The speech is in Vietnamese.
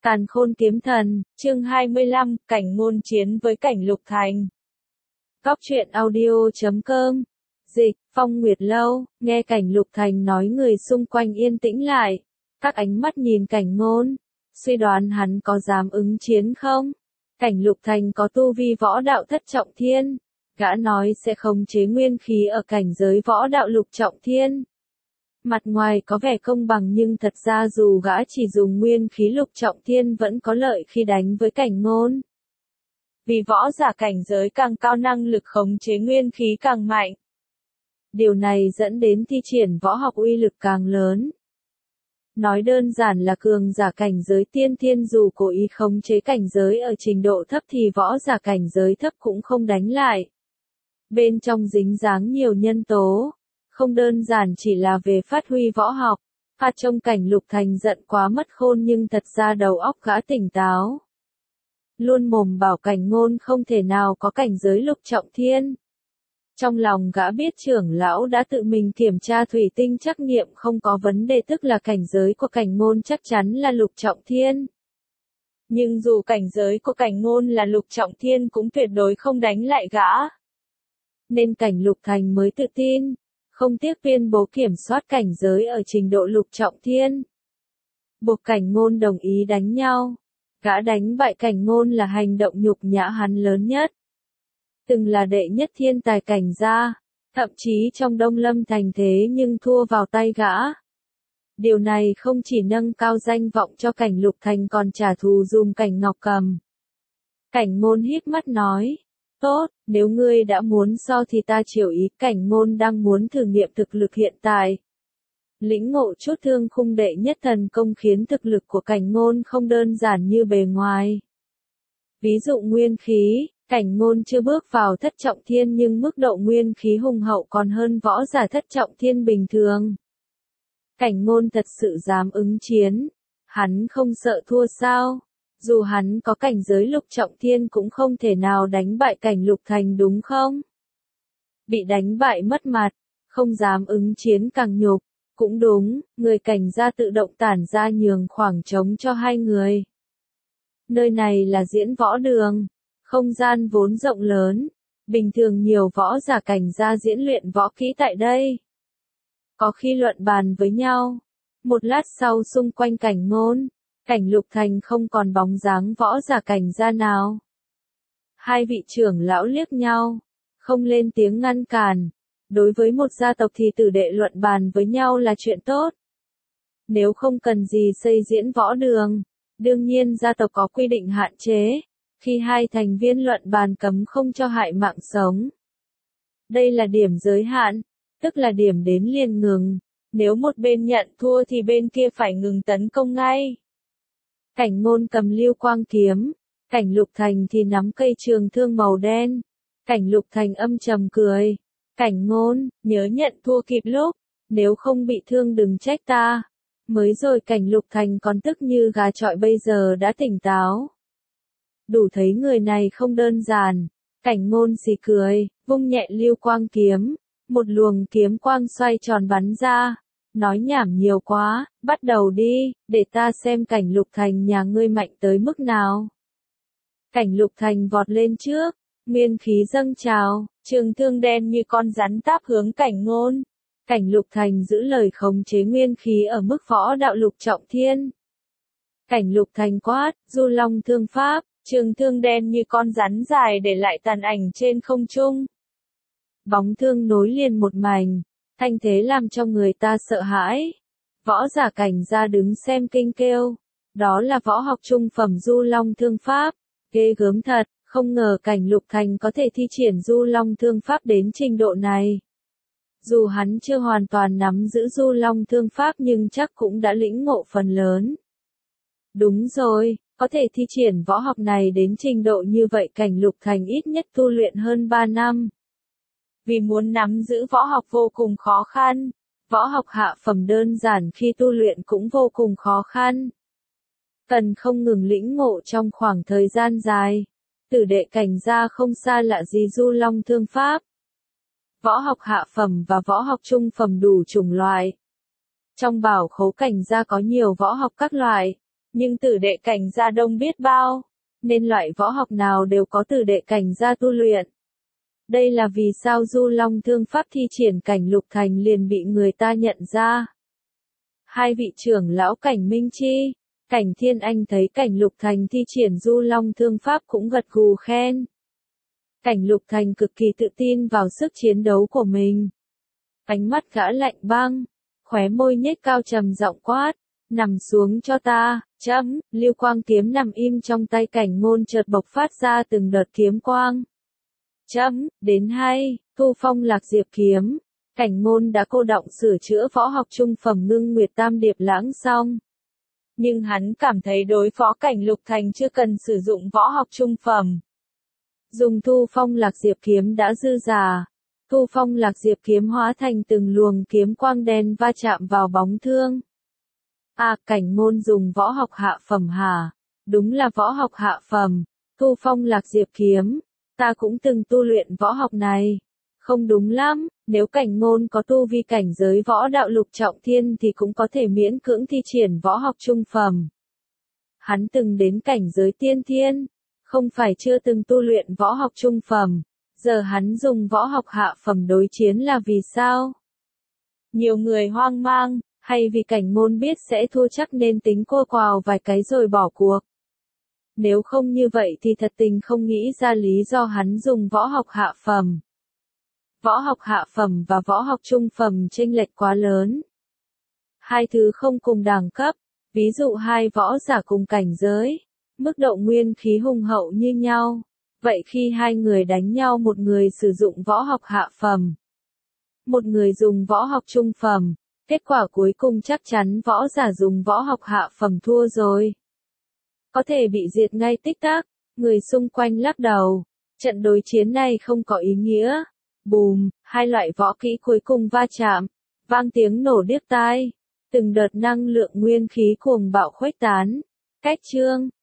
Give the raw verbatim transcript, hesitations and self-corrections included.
Càn Khôn Kiếm Thần, chương hai mươi lăm, Cảnh Ngôn chiến với Cảnh Lục Thành. Góc truyện audio chấm com. Dịch, Phong Nguyệt Lâu, nghe Cảnh Lục Thành nói người xung quanh yên tĩnh lại. Các ánh mắt nhìn Cảnh Ngôn, suy đoán hắn có dám ứng chiến không? Cảnh Lục Thành có tu vi võ đạo thất trọng thiên. Gã nói sẽ khống chế nguyên khí ở cảnh giới võ đạo lục trọng thiên. Mặt ngoài có vẻ công bằng nhưng thật ra dù gã chỉ dùng nguyên khí lục trọng thiên vẫn có lợi khi đánh với Cảnh Ngôn. Vì võ giả cảnh giới càng cao năng lực khống chế nguyên khí càng mạnh. Điều này dẫn đến thi triển võ học uy lực càng lớn. Nói đơn giản là cường giả cảnh giới tiên thiên dù cố ý khống chế cảnh giới ở trình độ thấp thì võ giả cảnh giới thấp cũng không đánh lại. Bên trong dính dáng nhiều nhân tố. Không đơn giản chỉ là về phát huy võ học, pha trông Cảnh Lục Thành giận quá mất khôn nhưng thật ra đầu óc gã tỉnh táo. Luôn mồm bảo Cảnh Ngôn không thể nào có cảnh giới lục trọng thiên. Trong lòng gã biết trưởng lão đã tự mình kiểm tra thủy tinh trắc nghiệm không có vấn đề tức là cảnh giới của Cảnh Ngôn chắc chắn là lục trọng thiên. Nhưng dù cảnh giới của Cảnh Ngôn là lục trọng thiên cũng tuyệt đối không đánh lại gã. Nên Cảnh Lục Thành mới tự tin. Không tiếc tuyên bố kiểm soát cảnh giới ở trình độ lục trọng thiên. Buộc Cảnh Ngôn đồng ý đánh nhau. Gã đánh bại Cảnh Ngôn là hành động nhục nhã hắn lớn nhất. Từng là đệ nhất thiên tài cảnh gia, thậm chí trong Đông Lâm thành thế nhưng thua vào tay gã. Điều này không chỉ nâng cao danh vọng cho Cảnh Lục Thành còn trả thù dùm Cảnh Ngọc Cầm. Cảnh Ngôn híp mắt nói. Tốt, nếu ngươi đã muốn so thì ta chiều ý. Cảnh Ngôn đang muốn thử nghiệm thực lực hiện tại. Lĩnh ngộ chút thương khung đệ nhất thần công khiến thực lực của Cảnh Ngôn không đơn giản như bề ngoài. Ví dụ nguyên khí, Cảnh Ngôn chưa bước vào thất trọng thiên nhưng mức độ nguyên khí hùng hậu còn hơn võ giả thất trọng thiên bình thường. Cảnh Ngôn thật sự dám ứng chiến. Hắn không sợ thua sao? Dù hắn có cảnh giới lục trọng thiên cũng không thể nào đánh bại Cảnh Lục Thành đúng không? Bị đánh bại mất mặt, không dám ứng chiến càng nhục. Cũng đúng, người Cảnh gia tự động tản ra nhường khoảng trống cho hai người. Nơi này là diễn võ đường, không gian vốn rộng lớn, bình thường nhiều võ giả Cảnh gia diễn luyện võ kỹ tại đây. Có khi luận bàn với nhau, một lát sau xung quanh Cảnh Ngôn. Cảnh Lục Thành không còn bóng dáng võ giả Cảnh gia nào. Hai vị trưởng lão liếc nhau, không lên tiếng ngăn cản. Đối với một gia tộc thì tử đệ luận bàn với nhau là chuyện tốt. Nếu không cần gì xây diễn võ đường, đương nhiên gia tộc có quy định hạn chế. Khi hai thành viên luận bàn cấm không cho hại mạng sống. Đây là điểm giới hạn, tức là điểm đến liền ngừng. Nếu một bên nhận thua thì bên kia phải ngừng tấn công ngay. Cảnh Ngôn cầm lưu quang kiếm, Cảnh Lục Thành thì nắm cây trường thương màu đen. Cảnh Lục Thành âm trầm cười. Cảnh Ngôn, nhớ nhận thua kịp lúc, nếu không bị thương đừng trách ta. Mới rồi Cảnh Lục Thành còn tức như gà chọi bây giờ đã tỉnh táo. Đủ thấy người này không đơn giản. Cảnh Ngôn xì cười, vung nhẹ lưu quang kiếm, một luồng kiếm quang xoay tròn bắn ra. Nói nhảm nhiều quá, bắt đầu đi, để ta xem Cảnh Lục Thành nhà ngươi mạnh tới mức nào. Cảnh Lục Thành vọt lên trước, nguyên khí dâng trào, trường thương đen như con rắn táp hướng Cảnh Ngôn. Cảnh Lục Thành giữ lời khống chế nguyên khí ở mức võ đạo lục trọng thiên. Cảnh Lục Thành quát, Du Long thương pháp, trường thương đen như con rắn dài để lại tàn ảnh trên không trung. Bóng thương nối liền một mảnh. Thanh thế làm cho người ta sợ hãi. Võ giả Cảnh gia đứng xem kinh kêu. Đó là võ học trung phẩm Du Long thương pháp. Ghê gớm thật, không ngờ Cảnh Lục Thành có thể thi triển Du Long thương pháp đến trình độ này. Dù hắn chưa hoàn toàn nắm giữ Du Long thương pháp nhưng chắc cũng đã lĩnh ngộ phần lớn. Đúng rồi, có thể thi triển võ học này đến trình độ như vậy Cảnh Lục Thành ít nhất tu luyện hơn ba năm. Vì muốn nắm giữ võ học vô cùng khó khăn, võ học hạ phẩm đơn giản khi tu luyện cũng vô cùng khó khăn. Cần không ngừng lĩnh ngộ trong khoảng thời gian dài, tử đệ Cảnh gia không xa lạ gì Du Long thương pháp. Võ học hạ phẩm và võ học trung phẩm đủ chủng loại. Trong bảo khố Cảnh gia có nhiều võ học các loại, Nhưng tử đệ cảnh gia đông biết bao, nên loại võ học nào đều có tử đệ cảnh gia tu luyện. Đây là vì sao Du Long Thương Pháp thi triển cảnh Lục Thành liền bị người ta nhận ra. Hai vị trưởng lão cảnh Minh Chi, cảnh Thiên Anh thấy cảnh Lục Thành thi triển Du Long Thương Pháp cũng gật gù khen. Cảnh Lục Thành cực kỳ tự tin vào sức chiến đấu của mình. Ánh mắt gã lạnh băng, khóe môi nhếch cao trầm giọng quát, nằm xuống cho ta, chấm, lưu quang kiếm nằm im trong tay cảnh ngôn chợt bộc phát ra từng đợt kiếm quang. Chấm, đến hay, Thu Phong Lạc Diệp kiếm, cảnh ngôn đã cô động sửa chữa võ học trung phẩm Ngưng Nguyệt Tam Điệp Lãng xong. Nhưng hắn cảm thấy đối phó cảnh Lục Thành chưa cần sử dụng võ học trung phẩm. Dùng Thu Phong Lạc Diệp kiếm đã dư giả. Thu Phong Lạc Diệp kiếm hóa thành từng luồng kiếm quang đen va chạm vào bóng thương. À, cảnh ngôn dùng võ học hạ phẩm hả? Đúng là võ học hạ phẩm. Thu Phong Lạc Diệp kiếm. Ta cũng từng tu luyện võ học này. Không đúng lắm, nếu cảnh ngôn có tu vi cảnh giới võ đạo lục trọng thiên thì cũng có thể miễn cưỡng thi triển võ học trung phẩm. Hắn từng đến cảnh giới tiên thiên, không phải chưa từng tu luyện võ học trung phẩm. Giờ hắn dùng võ học hạ phẩm đối chiến là vì sao? Nhiều người hoang mang, hay vì cảnh ngôn biết sẽ thua chắc nên tính cô quào vài cái rồi bỏ cuộc. Nếu không như vậy thì thật tình không nghĩ ra lý do hắn dùng võ học hạ phẩm. Võ học hạ phẩm và võ học trung phẩm chênh lệch quá lớn. Hai thứ không cùng đẳng cấp, ví dụ hai võ giả cùng cảnh giới, mức độ nguyên khí hùng hậu như nhau. Vậy khi hai người đánh nhau một người sử dụng võ học hạ phẩm, một người dùng võ học trung phẩm, kết quả cuối cùng chắc chắn võ giả dùng võ học hạ phẩm thua rồi. Có thể bị diệt ngay tích tắc, người xung quanh lắc đầu. Trận đối chiến này không có ý nghĩa. Bùm, hai loại võ kỹ cuối cùng va chạm, vang tiếng nổ điếc tai. Từng đợt năng lượng nguyên khí cuồng bạo khuếch tán. Cách chương